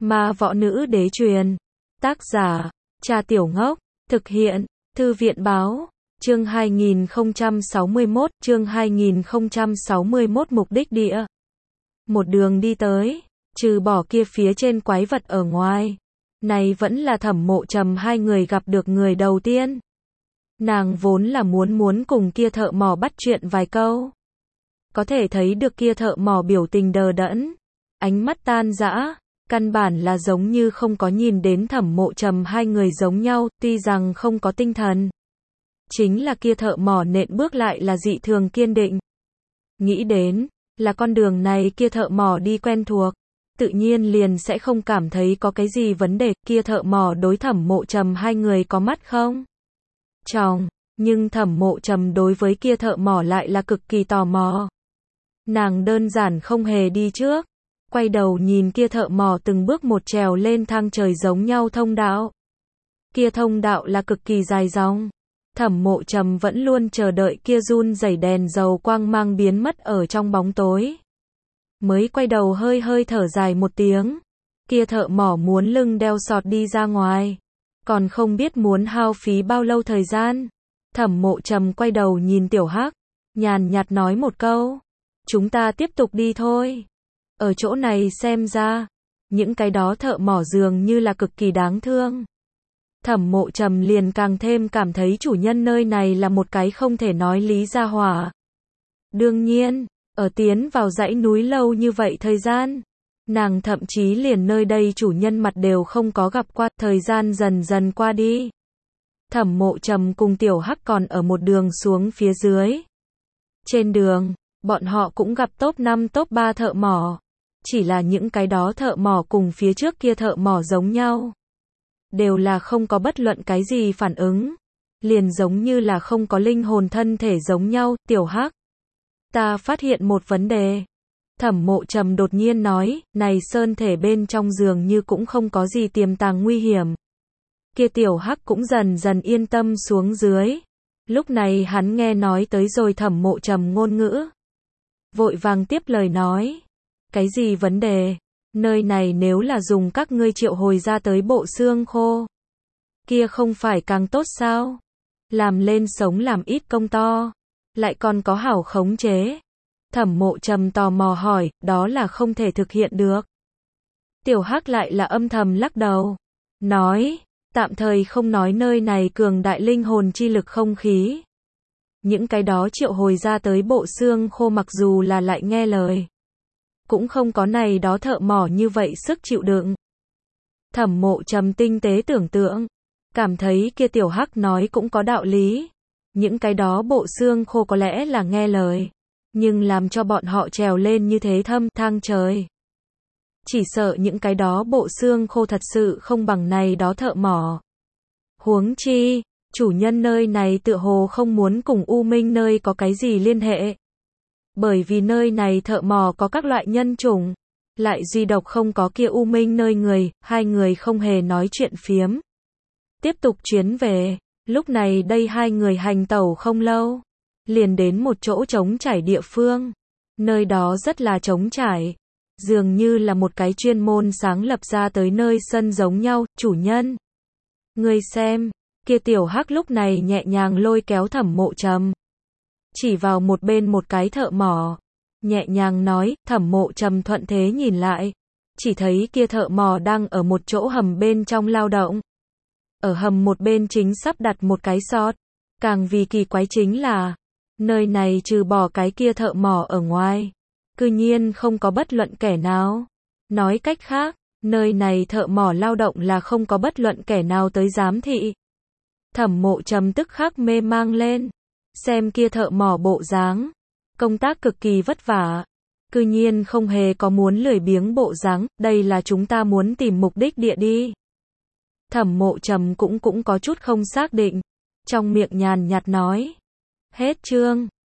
Ma Võ Nữ Đế truyền. Tác giả, Trà Tiểu Ngốc. Thực hiện, Thư viện báo. Chương 2061, mục đích địa. Một đường đi tới, trừ bỏ kia phía trên quái vật ở ngoài, này vẫn là Thẩm Mộ Trầm hai người gặp được người đầu tiên. Nàng vốn là muốn cùng kia thợ mỏ bắt chuyện vài câu. Có thể thấy được kia thợ mỏ biểu tình đờ đẫn, ánh mắt tan rã, căn bản là giống như không có nhìn đến Thẩm Mộ Trầm hai người giống nhau, tuy rằng không có tinh thần. Chính là kia thợ mỏ nện bước lại là dị thường kiên định. Nghĩ đến, là con đường này kia thợ mỏ đi quen thuộc, tự nhiên liền sẽ không cảm thấy có cái gì vấn đề. Kia thợ mỏ đối Thẩm Mộ Trầm hai người có mắt không? Tròng, nhưng Thẩm Mộ Trầm đối với kia thợ mỏ lại là cực kỳ tò mò. Nàng đơn giản không hề đi trước, quay đầu nhìn kia thợ mỏ từng bước một trèo lên thang trời giống nhau thông đạo. Kia thông đạo là cực kỳ dài dòng. Thẩm Mộ Trầm vẫn luôn chờ đợi kia run rẩy đèn dầu quang mang biến mất ở trong bóng tối. Mới quay đầu hơi thở dài một tiếng. Kia thợ mỏ muốn lưng đeo sọt đi ra ngoài. Còn không biết muốn hao phí bao lâu thời gian. Thẩm Mộ Trầm quay đầu nhìn Tiểu Hắc, nhàn nhạt nói một câu. Chúng ta tiếp tục đi thôi. Ở chỗ này xem ra, những cái đó thợ mỏ dường như là cực kỳ đáng thương. Thẩm Mộ Trầm liền càng thêm cảm thấy chủ nhân nơi này là một cái không thể nói lý ra hỏa. Đương nhiên, ở tiến vào dãy núi lâu như vậy thời gian, nàng thậm chí liền nơi đây chủ nhân mặt đều không có gặp qua. Thời gian dần dần qua đi. Thẩm Mộ Trầm cùng Tiểu Hắc còn ở một đường xuống phía dưới. Trên đường, bọn họ cũng gặp top 5 top 3 thợ mỏ. Chỉ là những cái đó thợ mỏ cùng phía trước kia thợ mỏ giống nhau. Đều là không có bất luận cái gì phản ứng. Liền giống như là không có linh hồn thân thể giống nhau. Tiểu Hắc, ta phát hiện một vấn đề. Thẩm Mộ Trầm đột nhiên nói, này sơn thể bên trong giường như cũng không có gì tiềm tàng nguy hiểm. Kia Tiểu Hắc cũng dần dần yên tâm xuống dưới. Lúc này hắn nghe nói tới rồi Thẩm Mộ Trầm ngôn ngữ. Vội vàng tiếp lời nói. Cái gì vấn đề? Nơi này nếu là dùng các ngươi triệu hồi ra tới bộ xương khô, kia không phải càng tốt sao? Làm lên sống làm ít công to, lại còn có hảo khống chế. Thẩm Mộ Trầm tò mò hỏi, đó là không thể thực hiện được. Tiểu Hắc lại là âm thầm lắc đầu. Nói, tạm thời không nói nơi này cường đại linh hồn chi lực không khí. Những cái đó triệu hồi ra tới bộ xương khô mặc dù là lại nghe lời, cũng không có này đó thợ mỏ như vậy sức chịu đựng. Thẩm Mộ Trầm tinh tế tưởng tượng, cảm thấy kia Tiểu Hắc nói cũng có đạo lý. Những cái đó bộ xương khô có lẽ là nghe lời, nhưng làm cho bọn họ trèo lên như thế thâm thang trời. Chỉ sợ những cái đó bộ xương khô thật sự không bằng này đó thợ mỏ. Huống chi, chủ nhân nơi này tựa hồ không muốn cùng U Minh nơi có cái gì liên hệ. Bởi vì nơi này thợ mỏ có các loại nhân chủng, lại duy độc không có kia U Minh nơi người. Hai người không hề nói chuyện phiếm. Tiếp tục chuyến về, lúc này đây hai người hành tẩu không lâu, liền đến một chỗ trống trải địa phương. Nơi đó rất là trống trải, dường như là một cái chuyên môn sáng lập ra tới nơi sân giống nhau. Chủ nhân, ngươi xem, kia Tiểu Hắc lúc này nhẹ nhàng lôi kéo Thẩm Mộ Trầm, chỉ vào một bên một cái thợ mỏ, nhẹ nhàng nói. Thẩm Mộ Trầm thuận thế nhìn lại, chỉ thấy kia thợ mỏ đang ở một chỗ hầm bên trong lao động. Ở hầm một bên chính sắp đặt một cái sọt. Càng vì kỳ quái chính là, nơi này trừ bỏ cái kia thợ mỏ ở ngoài, cư nhiên không có bất luận kẻ nào. Nói cách khác, nơi này thợ mỏ lao động là không có bất luận kẻ nào tới giám thị. Thẩm Mộ Trầm tức khắc mê mang lên. Xem kia thợ mỏ bộ dáng, công tác cực kỳ vất vả, cư nhiên không hề có muốn lười biếng bộ dáng. Đây là chúng ta muốn tìm mục đích địa đi. Thẩm Mộ Trầm cũng có chút không xác định, trong miệng nhàn nhạt nói. Hết chương.